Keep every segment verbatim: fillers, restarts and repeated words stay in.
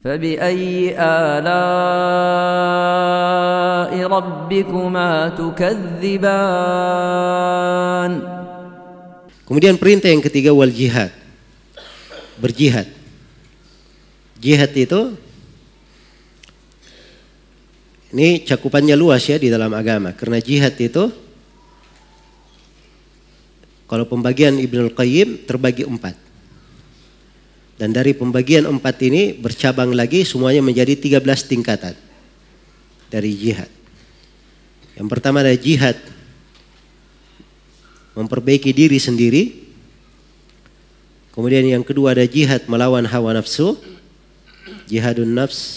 فبأي آلاء ربكما تكذبان. Kemudian perintah yang ketiga wal jihad, berjihad. Jihad itu ini cakupannya luas ya di dalam agama, karena jihad itu kalau pembagian Ibnul Qayyim terbagi empat. Dan dari pembagian empat ini bercabang lagi semuanya menjadi tiga belas tingkatan dari jihad. Yang pertama adalah jihad memperbaiki diri sendiri. Kemudian yang kedua ada jihad melawan hawa nafsu, jihadun nafs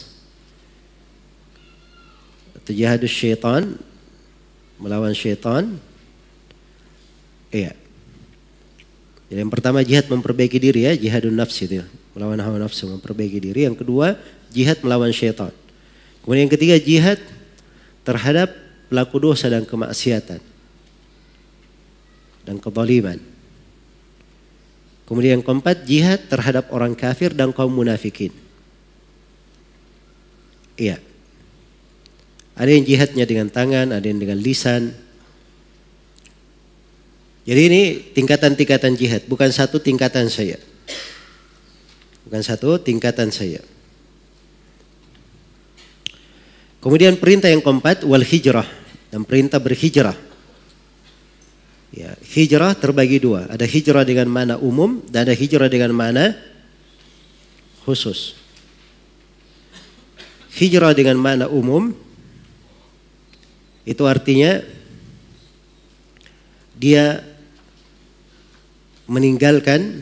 atau jihadus syaitan, melawan syaitan. Iya. Jadi yang pertama jihad memperbaiki diri ya, jihadun nafs itu, melawan hawa nafsu, memperbaiki diri. Yang kedua jihad melawan syaitan. Kemudian yang ketiga jihad terhadap pelaku dosa dan kemaksiatan dan kezaliman. Kemudian yang keempat jihad terhadap orang kafir dan kaum munafikin. Iya. Ada yang jihadnya dengan tangan, ada yang dengan lisan. Jadi ini tingkatan-tingkatan jihad, bukan satu tingkatan saya. Bukan satu tingkatan saya. Kemudian perintah yang keempat wal hijrah, dan perintah berhijrah. Ya, hijrah terbagi dua, ada hijrah dengan makna umum dan ada hijrah dengan makna khusus. Hijrah dengan makna umum itu artinya dia meninggalkan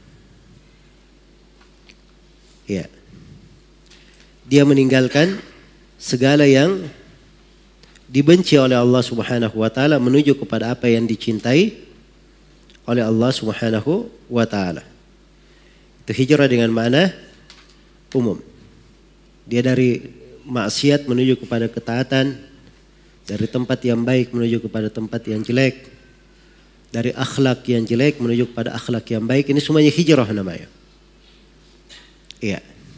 ya dia meninggalkan segala yang dibenci oleh Allah Subhanahu wa taala menuju kepada apa yang dicintai oleh Allah Subhanahu wa taala. Itu hijrah dengan makna umum. Dia dari maksiat menuju kepada ketaatan, dari tempat yang baik menuju kepada tempat yang jelek, dari akhlak yang jelek menuju kepada akhlak yang baik. Ini semuanya hijrah namanya. Iya.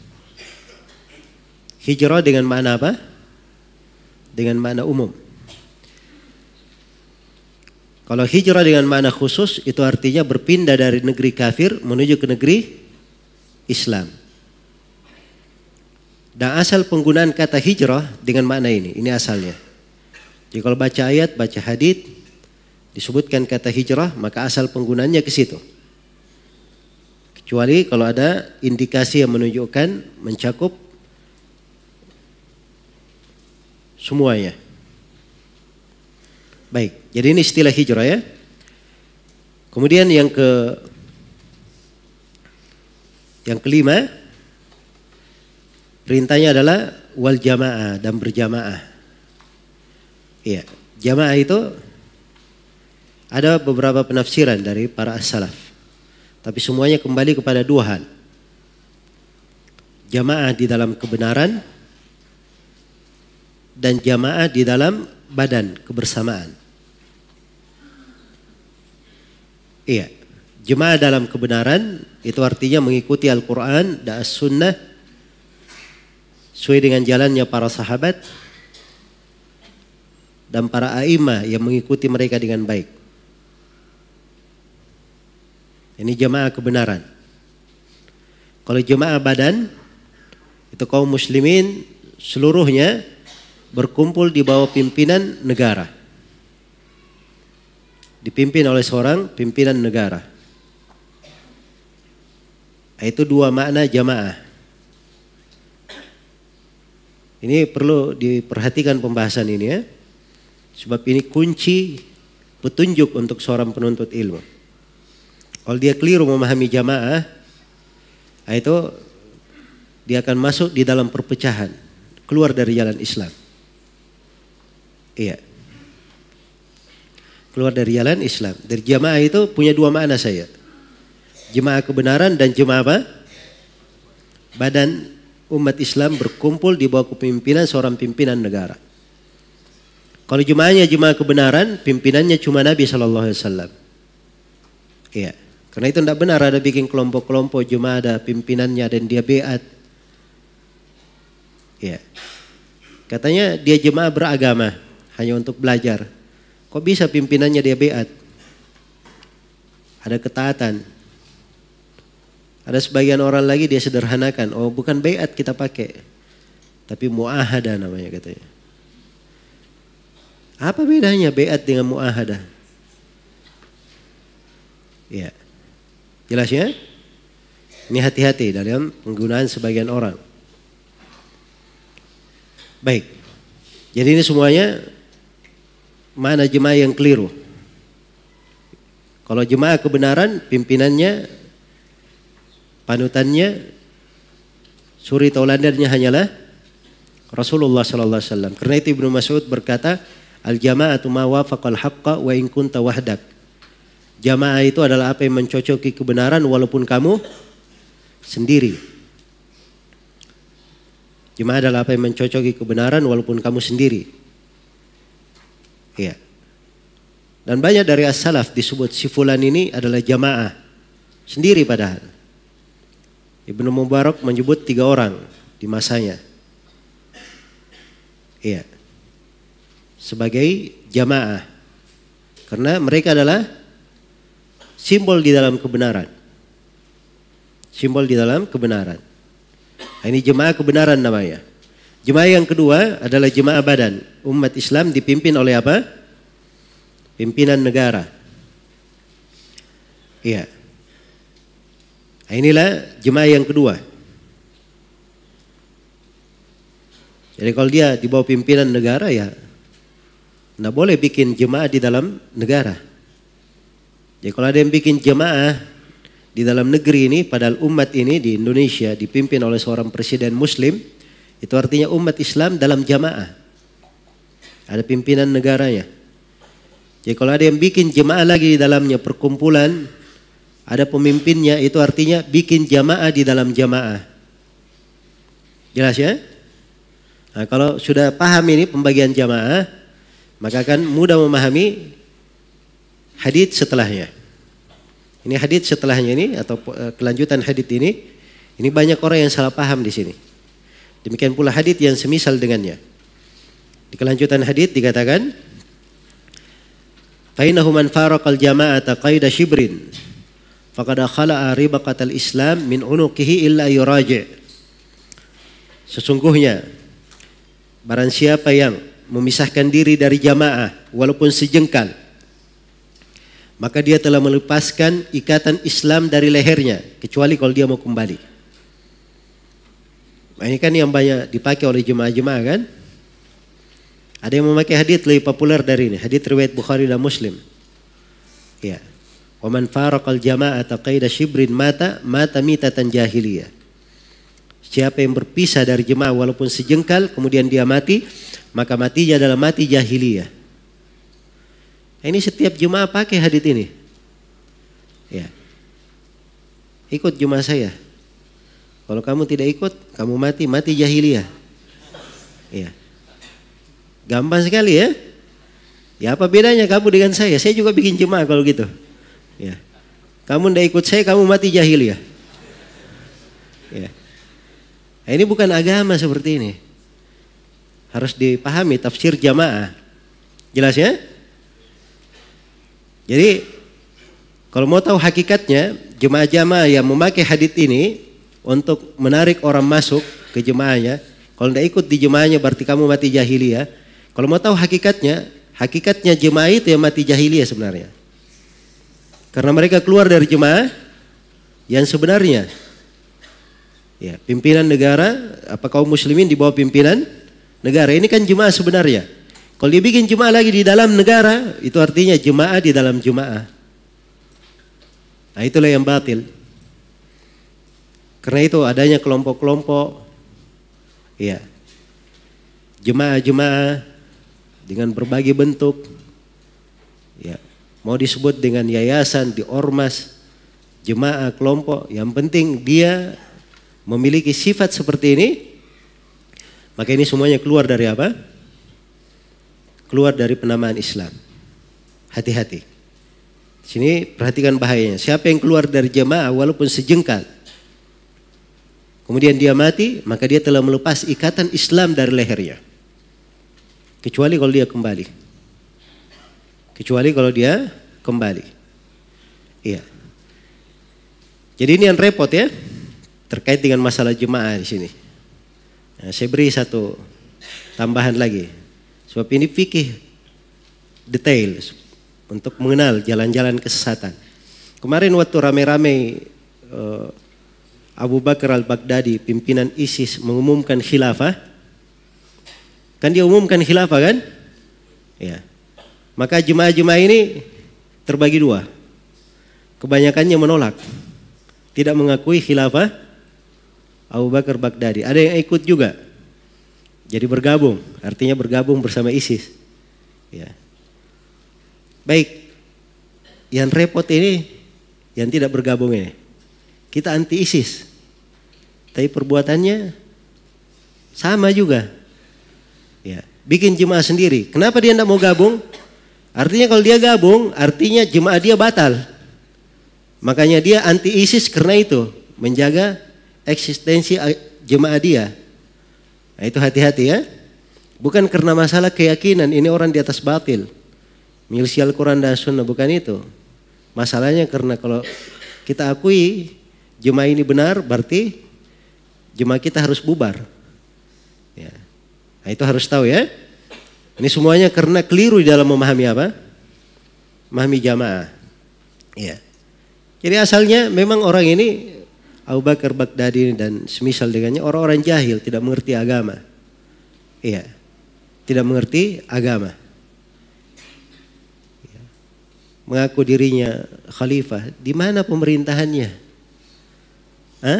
Hijrah dengan makna apa? Dengan makna umum. Kalau hijrah dengan makna khusus itu artinya berpindah dari negeri kafir menuju ke negeri Islam. Dan asal penggunaan kata hijrah dengan makna ini, ini asalnya. Jadi kalau baca ayat, baca hadits disebutkan kata hijrah, maka asal penggunaannya ke situ. Kecuali kalau ada indikasi yang menunjukkan mencakup semuanya. Baik, jadi ini istilah hijrah ya. Kemudian yang ke yang kelima, perintahnya adalah wal jamaah, dan berjamaah. Iya, jamaah itu ada beberapa penafsiran dari para as-salaf. Tapi semuanya kembali kepada dua hal. Jamaah di dalam kebenaran dan jamaah di dalam badan, kebersamaan. Iya, jamaah dalam kebenaran itu artinya mengikuti Al-Quran dan As-Sunnah sesuai dengan jalannya para sahabat dan para a'imah yang mengikuti mereka dengan baik. Ini jamaah kebenaran. Kalau jamaah badan, itu kaum muslimin seluruhnya berkumpul di bawah pimpinan negara. Dipimpin oleh seorang pimpinan negara. Itu dua makna jamaah. Ini perlu diperhatikan pembahasan ini ya. Sebab ini kunci petunjuk untuk seorang penuntut ilmu. Kalau dia keliru memahami jamaah, itu dia akan masuk di dalam perpecahan, keluar dari jalan Islam. Iya. Keluar dari jalan Islam. Dari jamaah itu punya dua makna saya. Jemaah kebenaran dan jemaah apa? Badan umat Islam berkumpul di bawah kepemimpinan seorang pimpinan negara. Kalau jemaahnya jemaah kebenaran, pimpinannya cuma Nabi shallallahu alaihi wasallam. Iya. Karena itu tidak benar ada bikin kelompok-kelompok jemaah ada pimpinannya dan dia beat. Ya. Katanya dia jemaah beragama hanya untuk belajar. Kok bisa pimpinannya dia beat? Ada ketaatan. Ada sebagian orang lagi dia sederhanakan. Oh, bukan beat kita pakai, tapi muahada namanya katanya. Apa bedanya beat dengan muahada? Ya. Jelas ya? Ini hati-hati dalam penggunaan sebagian orang. Baik. Jadi ini semuanya mana jemaah yang keliru. Kalau jemaah kebenaran, pimpinannya, panutannya, suri tauladannya hanyalah Rasulullah sallallahu alaihi wasallam. Karena itu Ibnu Mas'ud berkata, al-jama'atu ma wafaqal haqqa wa in kunta wahdak. Jamaah itu adalah apa yang mencocoki kebenaran walaupun kamu sendiri. Jemaah adalah apa yang mencocoki kebenaran walaupun kamu sendiri. Iya. Dan banyak dari as-salaf disebut si fulan ini adalah jamaah sendiri padahal. Ibnu Mubarak menyebut tiga orang di masanya. Iya. Sebagai jamaah. Karena mereka adalah simbol di dalam kebenaran. Simbol di dalam kebenaran. Nah, ini jemaah kebenaran namanya. Jemaah yang kedua adalah jemaah badan. Umat Islam dipimpin oleh apa? Pimpinan negara. Iya. Nah, inilah jemaah yang kedua. Jadi kalau dia di bawah pimpinan negara ya tidak boleh bikin jemaah di dalam negara. Jadi kalau ada yang bikin jemaah di dalam negeri ini, padahal umat ini di Indonesia dipimpin oleh seorang presiden muslim, itu artinya umat Islam dalam jamaah. Ada pimpinan negaranya. Jadi kalau ada yang bikin jemaah lagi di dalamnya perkumpulan, ada pemimpinnya, itu artinya bikin jamaah di dalam jamaah. Jelas ya? Nah, kalau sudah paham ini pembagian jamaah, maka akan mudah memahami hadits setelahnya. Ini hadits setelahnya ini atau kelanjutan hadits ini, ini banyak orang yang salah paham di sini. Demikian pula hadits yang semisal dengannya. Di kelanjutan hadits dikatakan, fa innahu man faraqal jama'ata qaida shibrin faqad khala'a ribaqatal Islam min unuqihi illa yuraji'. Sesungguhnya barang siapa yang memisahkan diri dari jamaah walaupun sejengkal, maka dia telah melepaskan ikatan Islam dari lehernya, kecuali kalau dia mau kembali. Nah, ini kan yang banyak dipakai oleh jemaah-jemaah kan. Ada yang memakai hadits lebih populer dari ini, hadits riwayat Bukhari dan Muslim. Ya. Wa man faraqal jama'ata qaida shibrin mata mata mitatan jahiliyah. Siapa yang berpisah dari jemaah walaupun sejengkal kemudian dia mati, maka matinya adalah mati jahiliyah. Ini setiap jemaah pakai hadits ini. Ya. Ikut jemaah saya. Kalau kamu tidak ikut, kamu mati, mati jahiliyah. Ya. Gampang sekali ya. Ya apa bedanya kamu dengan saya? Saya juga bikin jemaah kalau gitu. Ya. Kamu tidak ikut saya, kamu mati jahiliyah. Ya. Nah, ini bukan agama seperti ini. Harus dipahami tafsir jamaah. Jelas ya? Jadi kalau mau tahu hakikatnya, jemaah-jemaah yang memakai hadits ini untuk menarik orang masuk ke jemaahnya, kalau tidak ikut di jemaahnya berarti kamu mati jahiliyah. Kalau mau tahu hakikatnya, hakikatnya jemaah itu yang mati jahiliyah sebenarnya. Karena mereka keluar dari jemaah yang sebenarnya. Ya, pimpinan negara, apa kaum muslimin di bawah pimpinan negara, ini kan jemaah sebenarnya. Kalau dia bikin jemaah lagi di dalam negara, itu artinya jemaah di dalam jemaah. Nah, itulah yang batil. Karena itu adanya kelompok-kelompok, ya, jemaah-jemaah dengan berbagai bentuk, ya, mau disebut dengan yayasan, di ormas, jemaah, kelompok, yang penting dia memiliki sifat seperti ini, maka ini semuanya keluar dari apa? Keluar dari penamaan Islam. Hati-hati. Sini perhatikan bahayanya. Siapa yang keluar dari jemaah walaupun sejengkal, kemudian dia mati, maka dia telah melepas ikatan Islam dari lehernya. Kecuali kalau dia kembali. Kecuali kalau dia kembali. Iya. Jadi ini yang repot ya, terkait dengan masalah jemaah di sini. Nah, saya beri satu tambahan lagi. Sebab ini fikih detail untuk mengenal jalan-jalan kesesatan. Kemarin waktu rame-rame uh, Abu Bakar al-Baghdadi, pimpinan ISIS, mengumumkan khilafah, kan dia umumkan khilafah kan? Ya. Maka jemaah-jemaah ini terbagi dua. Kebanyakannya menolak, tidak mengakui khilafah Abu Bakar Baghdadi. Ada yang ikut juga, jadi bergabung, artinya bergabung bersama ISIS. Ya. Baik, yang repot ini yang tidak bergabung ini. Kita anti ISIS, tapi perbuatannya sama juga. Ya, bikin jemaah sendiri. Kenapa dia tidak mau gabung? Artinya kalau dia gabung, artinya jemaah dia batal. Makanya dia anti ISIS karena itu, menjaga eksistensi jemaah dia. Nah, itu hati-hati ya. Bukan karena masalah keyakinan, ini orang di atas batil. Milisi Al-Quran dan Sunnah, bukan itu. Masalahnya karena kalau kita akui jemaah ini benar, berarti jemaah kita harus bubar. Ya. Nah, itu harus tahu ya. Ini semuanya karena keliru di dalam memahami apa? Memahami jamaah. Ya. Jadi asalnya memang orang ini Abu Bakar Baghdadi dan semisal dengannya orang-orang jahil, tidak mengerti agama. Iya. Tidak mengerti agama. Ya. Mengaku dirinya khalifah, di mana pemerintahannya? Hah?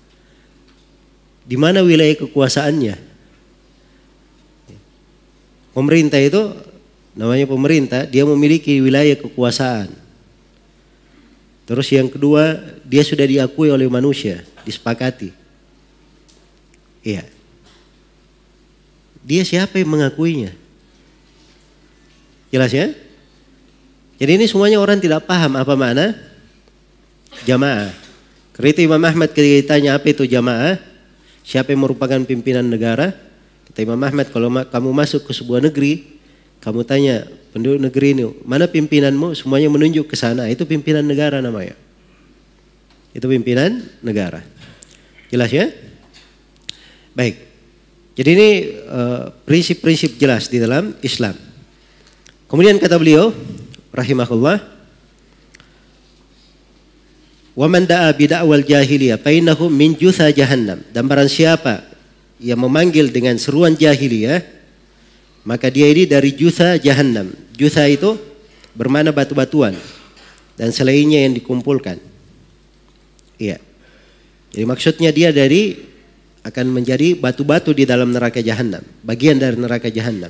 Di mana wilayah kekuasaannya? Pemerintah itu namanya pemerintah, dia memiliki wilayah kekuasaan. Terus yang kedua, dia sudah diakui oleh manusia, disepakati. Iya. Dia siapa yang mengakuinya? Jelas ya? Jadi ini semuanya orang tidak paham apa makna jamaah. Karena itu Imam Ahmad ketika ditanya apa itu jamaah, siapa yang merupakan pimpinan negara? Kata Imam Ahmad, kalau kamu masuk ke sebuah negeri, kamu tanya penduduk negeri ini, mana pimpinanmu? Semuanya menunjuk ke sana. Itu pimpinan negara namanya. Itu pimpinan negara. Jelas ya? Baik. Jadi ini prinsip-prinsip uh, jelas di dalam Islam. Kemudian kata beliau, rahimahullah, wa man da'a bida'wal jahiliyah fa innahu min jutha jahannam. Dan barang siapa yang memanggil dengan seruan jahiliyah, maka dia ini dari jutha jahannam. Jutha itu bermakna batu-batuan dan selainnya yang dikumpulkan. Iya. Jadi maksudnya dia dari akan menjadi batu-batu di dalam neraka jahannam, bagian dari neraka jahannam.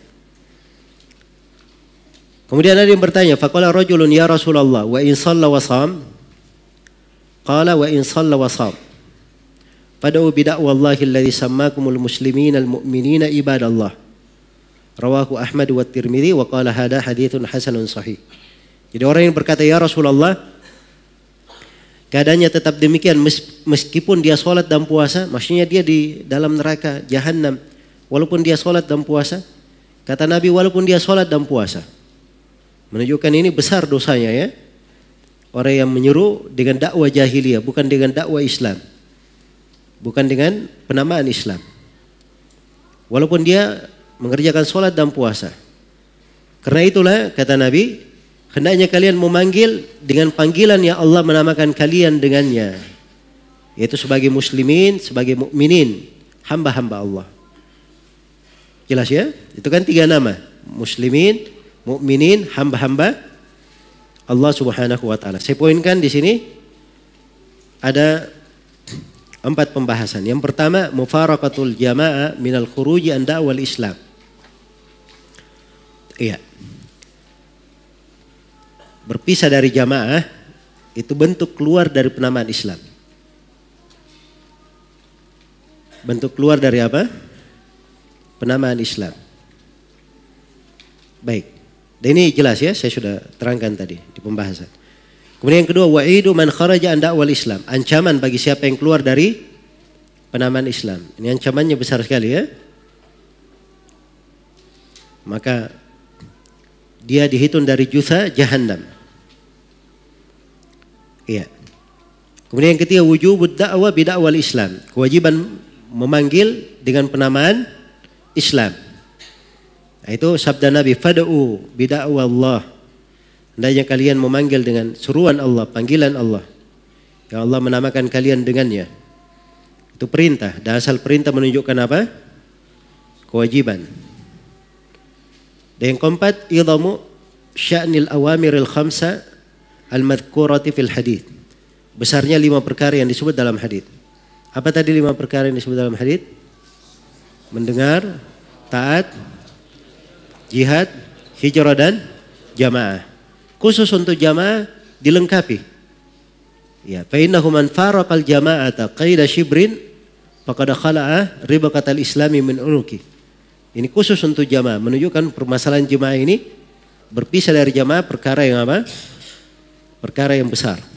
Kemudian ada yang bertanya, faqala rajulun ya Rasulullah wa in shalla wa sham? Qala wa in shalla wa sham. Fad'u bi da'wallahi alladhi sammakumul muslimina al-mu'minina ibadallah. Rawahu Ahmad wa Tirmidzi wa qala hada haditsun hasanun sahih. Jadi orang yang berkata ya Rasulullah, keadaannya tetap demikian meskipun dia sholat dan puasa, maksudnya dia di dalam neraka jahannam walaupun dia sholat dan puasa. Kata Nabi walaupun dia sholat dan puasa, menunjukkan ini besar dosanya ya. Orang yang menyeru dengan dakwah jahiliyah, bukan dengan dakwah Islam, bukan dengan penamaan Islam, walaupun dia mengerjakan sholat dan puasa. Karena itulah kata Nabi, hendaknya kalian memanggil dengan panggilan yang Allah menamakan kalian dengannya, yaitu sebagai muslimin, sebagai mukminin, hamba-hamba Allah. Jelas ya? Itu kan tiga nama, muslimin, mukminin, hamba-hamba Allah Subhanahu wa taala. Saya poinkan di sini ada empat pembahasan. Yang pertama, mufaraqatul jamaah minal khuruji an da'wal Islam. Iya. Berpisah dari jamaah itu bentuk keluar dari penamaan Islam. Bentuk keluar dari apa? Penamaan Islam. Baik. Dan ini jelas ya, saya sudah terangkan tadi di pembahasan. Kemudian yang kedua, wa'idu man kharaja an da'wal Islam. Ancaman bagi siapa yang keluar dari penamaan Islam. Ini ancamannya besar sekali ya. Maka dia dihitung dari jutha jahannam. Iya. Kemudian yang ketiga, wujubud da'wah bida'wal Islam. Kewajiban memanggil dengan penamaan Islam. Nah, itu sabda Nabi, fad'u bida'wa Allah. Hendaknya kalian memanggil dengan seruan Allah, panggilan Allah. Ya Allah menamakan kalian dengannya. Itu perintah. Dan asal perintah menunjukkan apa? Kewajiban. Dan yang keempat, idhamu sya'nil awamiril khamsa al-madhkurati fil hadith. Besarnya lima perkara yang disebut dalam hadith. Apa tadi lima perkara yang disebut dalam hadith? Mendengar, taat, jihad, hijrah dan jamaah. Khusus untuk jamaah dilengkapi. Ya, fa innahu man faraqal jama'ata qaida shibrin faqad khala'a ribaqatal islami min unuki. Ini khusus untuk jamaah, menunjukkan permasalahan jamaah ini berpisah dari jamaah perkara yang apa? Perkara yang besar.